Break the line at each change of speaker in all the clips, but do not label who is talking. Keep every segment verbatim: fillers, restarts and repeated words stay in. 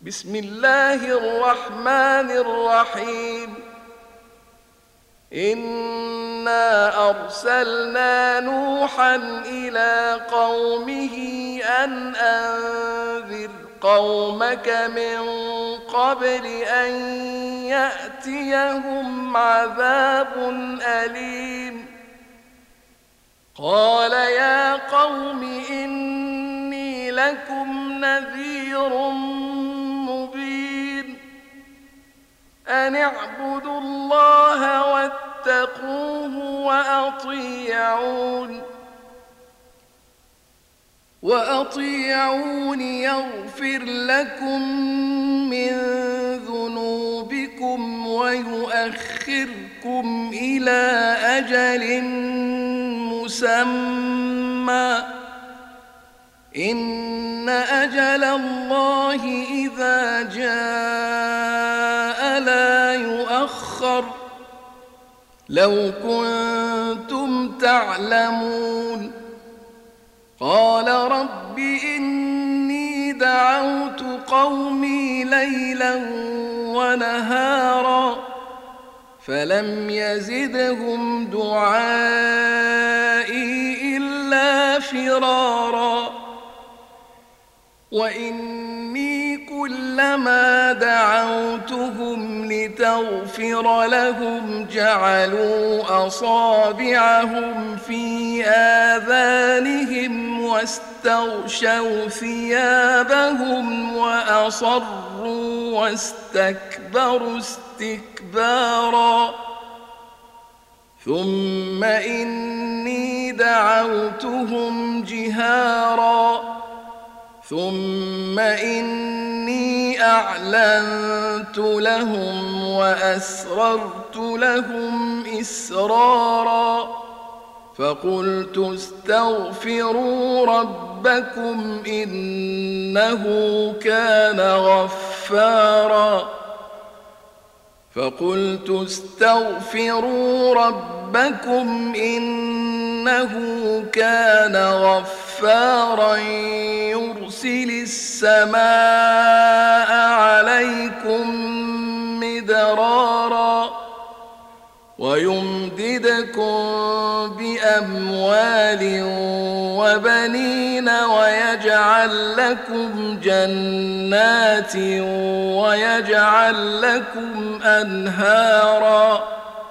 بسم الله الرحمن الرحيم إنا أرسلنا نوحا إلى قومه أن أنذر قومك من قبل أن يأتيهم عذاب أليم قال يا قوم إني لكم نذير مبين أن اعبدوا الله واتقوه وأطيعون وأطيعون يغفر لكم من ذنوبكم ويؤخركم إلى أجل مسمى إن أجل الله إذا جاء لا يؤخر لو كنتم تعلمون قال رب إني دعوت قومي ليلا ونهارا فلم يزدهم دعائي إلا فرارا وإني كلما دعوتهم لتغفر لهم جعلوا أصابعهم في آذانهم واستغشوا ثيابهم وأصروا واستكبروا استكبارا ثم إني دعوتهم جهارا ثم إني أعلنت لهم وأسررت لهم إسرارا فقلت استغفروا ربكم إنه كان غفارا فقلت استغفروا ربكم إنه كان غفارا يرسل السماء عليكم مدرارا ويمددكم بأموال وبنين ويجعل لكم جنات ويجعل لكم أنهارا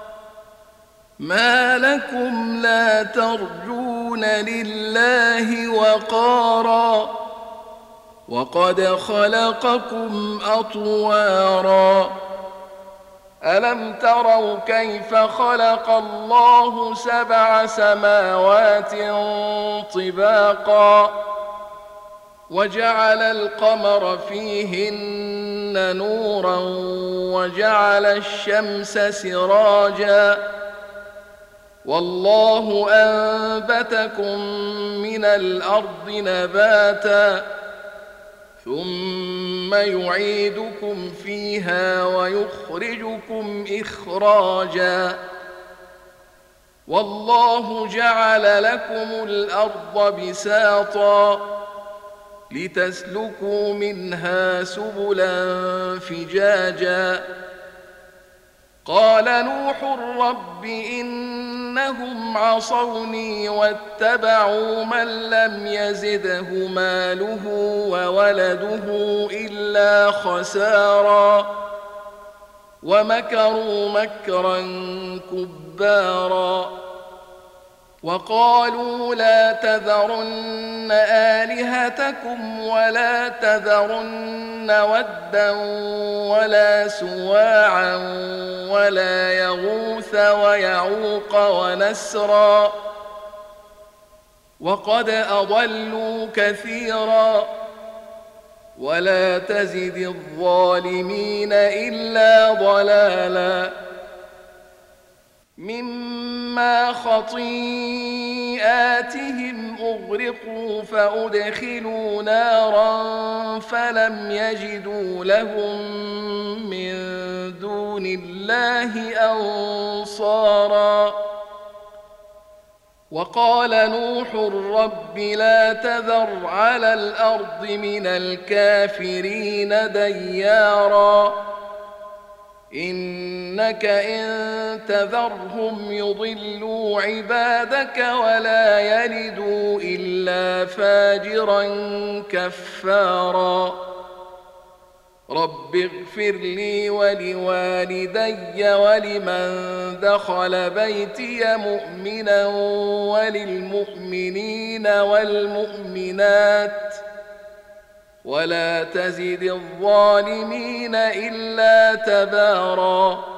ما لكم لا ترجون لله وقارا وقد خلقكم أطوارا ألم تروا كيف خلق الله سبع سماوات طباقا وجعل القمر فيهن نورا وجعل الشمس سراجا والله أنبتكم من الأرض نباتا ثم يعيدكم فيها ويخرجكم إخراجا والله جعل لكم الأرض بساطا لتسلكوا منها سبلا فجاجا قال نوح رب إنهم عصوني واتبعوا من لم يزده ماله وولده إلا خسارا ومكروا مكرا كبارا وقالوا لا تذرن آلهتكم ولا تذرن ودا ولا سواعا ولا يغوث ويعوق ونسرا وقد أضلوا كثيرا ولا تزد الظالمين إلا ضلالا مما خطيئاتهم أغرقوا فأدخلوا نارا فلم يجدوا لهم من دون الله أنصارا وقال نوح رب لا تذر على الأرض من الكافرين ديارا إنك إن تذرهم يضلوا عبادك ولا يلدوا إلا فاجرا كفارا رب اغفر لي ولوالدي ولمن دخل بيتي مؤمنا وللمؤمنين والمؤمنات ولا تزد الظالمين إلا تباراً